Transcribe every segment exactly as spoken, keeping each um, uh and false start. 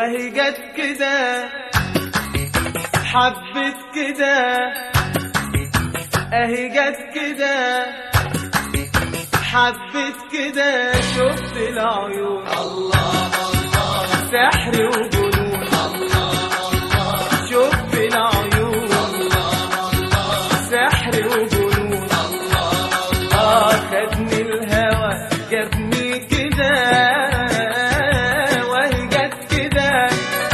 وهي جت كده حبت كده، اهي جت كده حبت كده، شفت العيون الله الله سحر وجنون، الله الله شفت العيون الله الله سحر وجنون، الله اه خدني الهوى جابني كده، وهي جت كده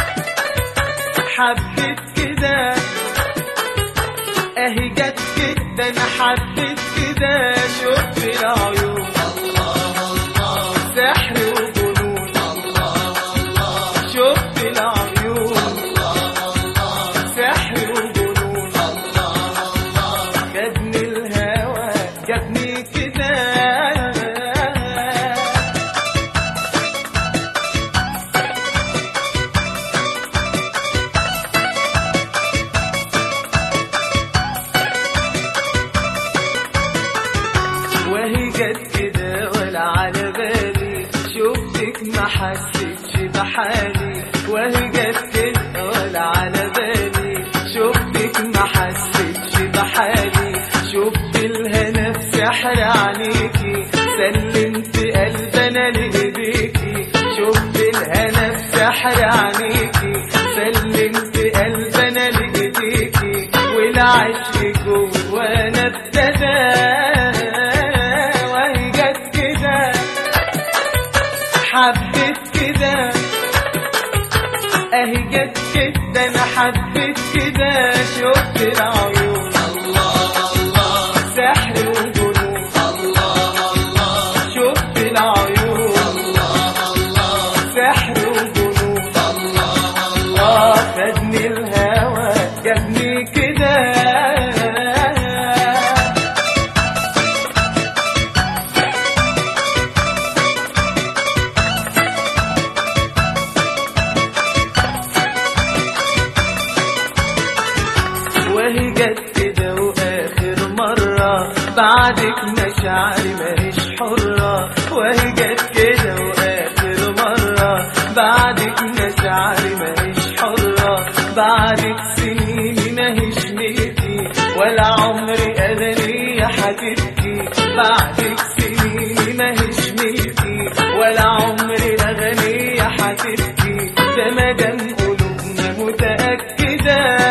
حبت كده، اهي جت كده انا حبت كده، شفت العيون الله الله سحر وجنون، الله الله شفت العيون الله الله سحر وجنون، الله الله خدني الهوى جابني كده. وهي جت كده ولا على بالي، شفتك ما حسيتش بحالي، وهي جت كده ولا على بالي، شفتك ما حسيتش بحالي، شفت الهنا في سحر عينيكي، سلمت قلبي انا لايديكي، شفت الهنا في سحر عينيكي، سلمت قلبي انا لايديكي، والعشق جوانا ابتدى، حبت كده اهي جت كده انا حبت كده، شفت العيون الله الله سحر وجنون، الله الله شفت العيون الله الله سحر وجنون، الله الله اه خدني الهوى جابني كده. وهي جت كده واخر مرة، بعدك مشاعري ماهيش حرة، وهي جت كده واخر مرة، بعدك مشاعري ماهيش حرة، بعدك سنيني ماهيش ملكي، ولا عمري أغنية هتبكي، بعدك سنيني ماهيش ملكي، ولا عمري أغنية هتبكي، ده مادام قلوبنا متأكدة،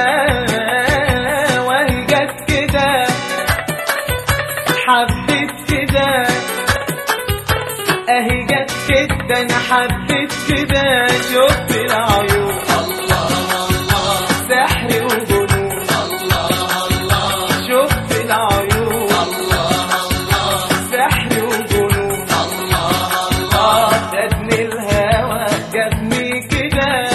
حبت كده اهي جت كده انا حبت كده، شفت العيون الله الله سحر وجنون، الله الله شفت العيون الله الله سحر وجنون، الله الله اه خدني الهوى جابني كده.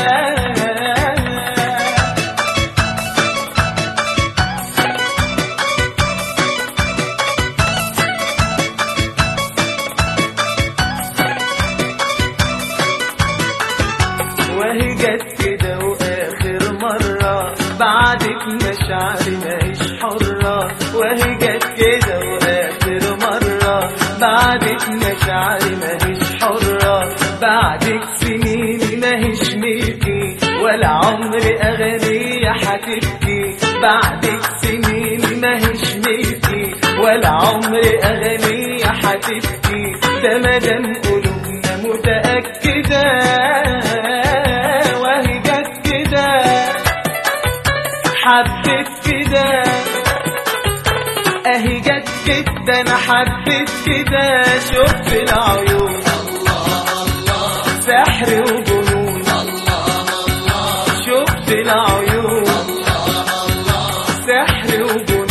وهي جت كده واخر مرة، بعدك مشاعري ماهيش حرة، وهي جت كده واخر مرة، بعدك مشاعري ماهيش حرة، بعدك سنيني ماهيش ملكي، ولا عمري أغنية هتبكي، بعدك سنيني ماهيش ملكي، ولا عمري أغنية هتبكي، ده مادام قلوبنا متأكدة، وهي جت كده حبت كده اهي جت كده انا حبت كده، شفت العيون الله الله سحر وجنون، الله الله شفت العيون الله الله سحر وجنون،